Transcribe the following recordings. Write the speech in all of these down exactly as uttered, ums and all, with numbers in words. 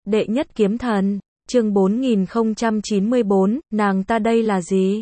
Đệ nhất kiếm thần, chương bốn nghìn không trăm chín mươi bốn, nàng ta đây là gì?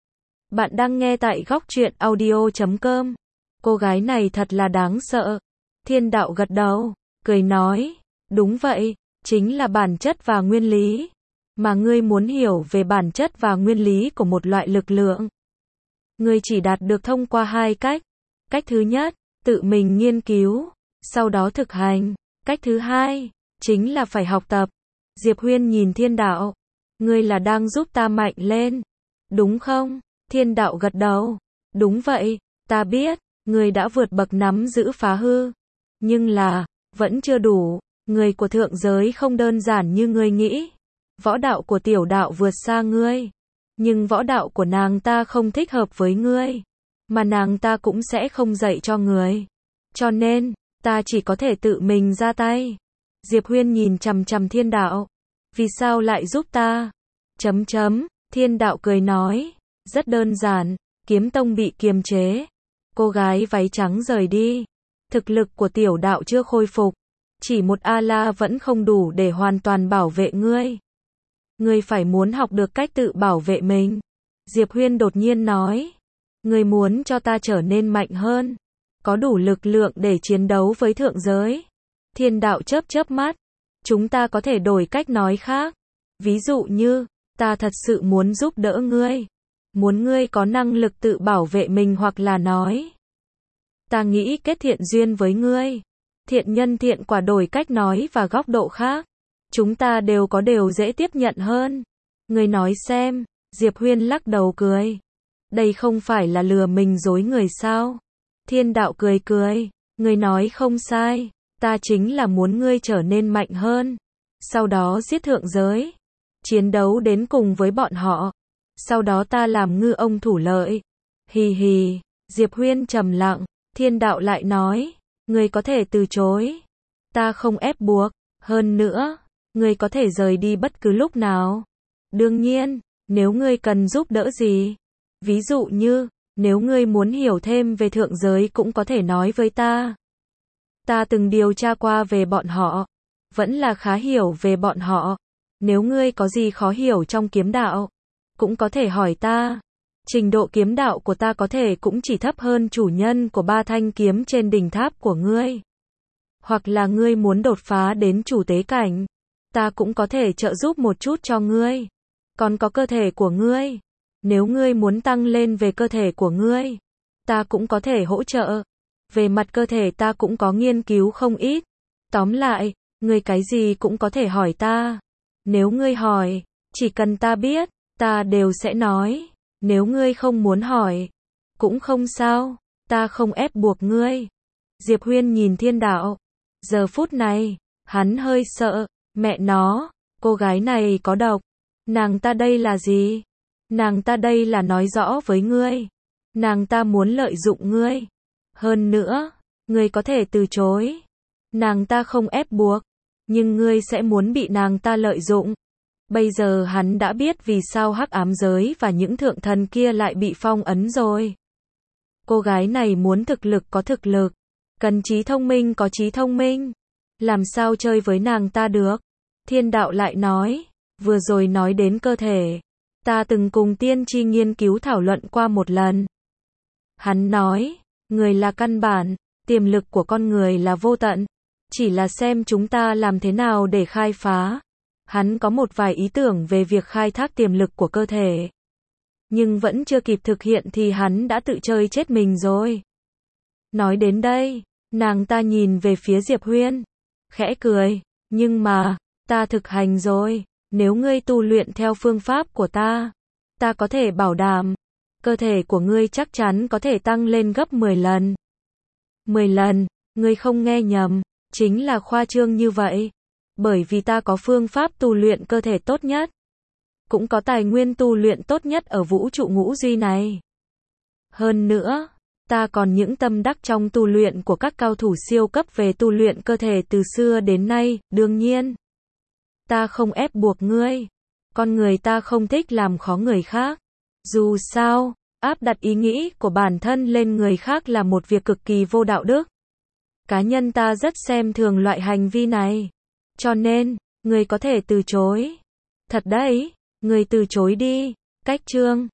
Bạn đang nghe tại góc truyện audio chấm com. Cô gái này thật là đáng sợ. Thiên đạo gật đầu, cười nói, đúng vậy, chính là bản chất và nguyên lý. Mà ngươi muốn hiểu về bản chất và nguyên lý của một loại lực lượng. Ngươi chỉ đạt được thông qua hai cách. Cách thứ nhất, tự mình nghiên cứu, sau đó thực hành. Cách thứ hai, chính là phải học tập. Diệp Huyên nhìn thiên đạo. Ngươi là đang giúp ta mạnh lên. Đúng không? Thiên đạo gật đầu. Đúng vậy, ta biết, ngươi đã vượt bậc nắm giữ phá hư. Nhưng là, vẫn chưa đủ. Người của thượng giới không đơn giản như ngươi nghĩ. Võ đạo của tiểu đạo vượt xa ngươi. Nhưng võ đạo của nàng ta không thích hợp với ngươi. Mà nàng ta cũng sẽ không dạy cho ngươi. Cho nên, ta chỉ có thể tự mình ra tay. Diệp Huyên nhìn chằm chằm thiên đạo. Vì sao lại giúp ta? Chấm chấm, thiên đạo cười nói. Rất đơn giản, kiếm tông bị kiềm chế. Cô gái váy trắng rời đi. Thực lực của tiểu đạo chưa khôi phục. Chỉ một A-la vẫn không đủ để hoàn toàn bảo vệ ngươi. Ngươi phải muốn học được cách tự bảo vệ mình. Diệp Huyên đột nhiên nói. Ngươi muốn cho ta trở nên mạnh hơn. Có đủ lực lượng để chiến đấu với thượng giới. Thiên đạo chớp chớp mắt. Chúng ta có thể đổi cách nói khác. Ví dụ như, ta thật sự muốn giúp đỡ ngươi. Muốn ngươi có năng lực tự bảo vệ mình hoặc là nói. Ta nghĩ kết thiện duyên với ngươi. Thiện nhân thiện quả đổi cách nói và góc độ khác. Chúng ta đều có đều dễ tiếp nhận hơn. Ngươi nói xem, Diệp Huyên lắc đầu cười. Đây không phải là lừa mình dối người sao? Thiên đạo cười cười. Ngươi nói không sai. Ta chính là muốn ngươi trở nên mạnh hơn. Sau đó giết thượng giới. Chiến đấu đến cùng với bọn họ. Sau đó ta làm ngư ông thủ lợi. Hì hì. Diệp Huyên trầm lặng. Thiên đạo lại nói. Ngươi có thể từ chối. Ta không ép buộc. Hơn nữa, ngươi có thể rời đi bất cứ lúc nào. Đương nhiên, nếu ngươi cần giúp đỡ gì. Ví dụ như, nếu ngươi muốn hiểu thêm về thượng giới cũng có thể nói với ta. Ta từng điều tra qua về bọn họ. Vẫn là khá hiểu về bọn họ. Nếu ngươi có gì khó hiểu trong kiếm đạo, cũng có thể hỏi ta. Trình độ kiếm đạo của ta có thể cũng chỉ thấp hơn chủ nhân của ba thanh kiếm trên đỉnh tháp của ngươi. Hoặc là ngươi muốn đột phá đến chủ tế cảnh. Ta cũng có thể trợ giúp một chút cho ngươi. Còn có cơ thể của ngươi. Nếu ngươi muốn tăng lên về cơ thể của ngươi, ta cũng có thể hỗ trợ. Về mặt cơ thể ta cũng có nghiên cứu không ít. Tóm lại, ngươi cái gì cũng có thể hỏi ta. Nếu ngươi hỏi, chỉ cần ta biết, ta đều sẽ nói. Nếu ngươi không muốn hỏi, cũng không sao, ta không ép buộc ngươi. Diệp Huyên nhìn thiên đạo. Giờ phút này, hắn hơi sợ. Mẹ nó, cô gái này có độc. Nàng ta đây là gì? Nàng ta đây là nói rõ với ngươi. Nàng ta muốn lợi dụng ngươi. Hơn nữa, ngươi có thể từ chối. Nàng ta không ép buộc. Nhưng ngươi sẽ muốn bị nàng ta lợi dụng. Bây giờ hắn đã biết vì sao hắc ám giới và những thượng thần kia lại bị phong ấn rồi. Cô gái này muốn thực lực có thực lực. Cần trí thông minh có trí thông minh. Làm sao chơi với nàng ta được? Thiên đạo lại nói. Vừa rồi nói đến cơ thể. Ta từng cùng tiên tri nghiên cứu thảo luận qua một lần. Hắn nói. Người là căn bản. Tiềm lực của con người là vô tận. Chỉ là xem chúng ta làm thế nào để khai phá. Hắn có một vài ý tưởng về việc khai thác tiềm lực của cơ thể. Nhưng vẫn chưa kịp thực hiện thì hắn đã tự chơi chết mình rồi. Nói đến đây, nàng ta nhìn về phía Diệp Huyên. Khẽ cười. Nhưng mà, ta thực hành rồi. Nếu ngươi tu luyện theo phương pháp của ta, ta có thể bảo đảm. Cơ thể của ngươi chắc chắn có thể tăng lên gấp mười lần. mười lần, ngươi không nghe nhầm. Chính là khoa trương như vậy. Bởi vì ta có phương pháp tu luyện cơ thể tốt nhất. Cũng có tài nguyên tu luyện tốt nhất ở vũ trụ ngũ duy này. Hơn nữa, ta còn những tâm đắc trong tu luyện của các cao thủ siêu cấp về tu luyện cơ thể từ xưa đến nay. Đương nhiên, ta không ép buộc ngươi. Con người ta không thích làm khó người khác. Dù sao, áp đặt ý nghĩ của bản thân lên người khác là một việc cực kỳ vô đạo đức. Cá nhân ta rất xem thường loại hành vi này. Cho nên, Người có thể từ chối. Thật đấy, người từ chối đi. Cách chương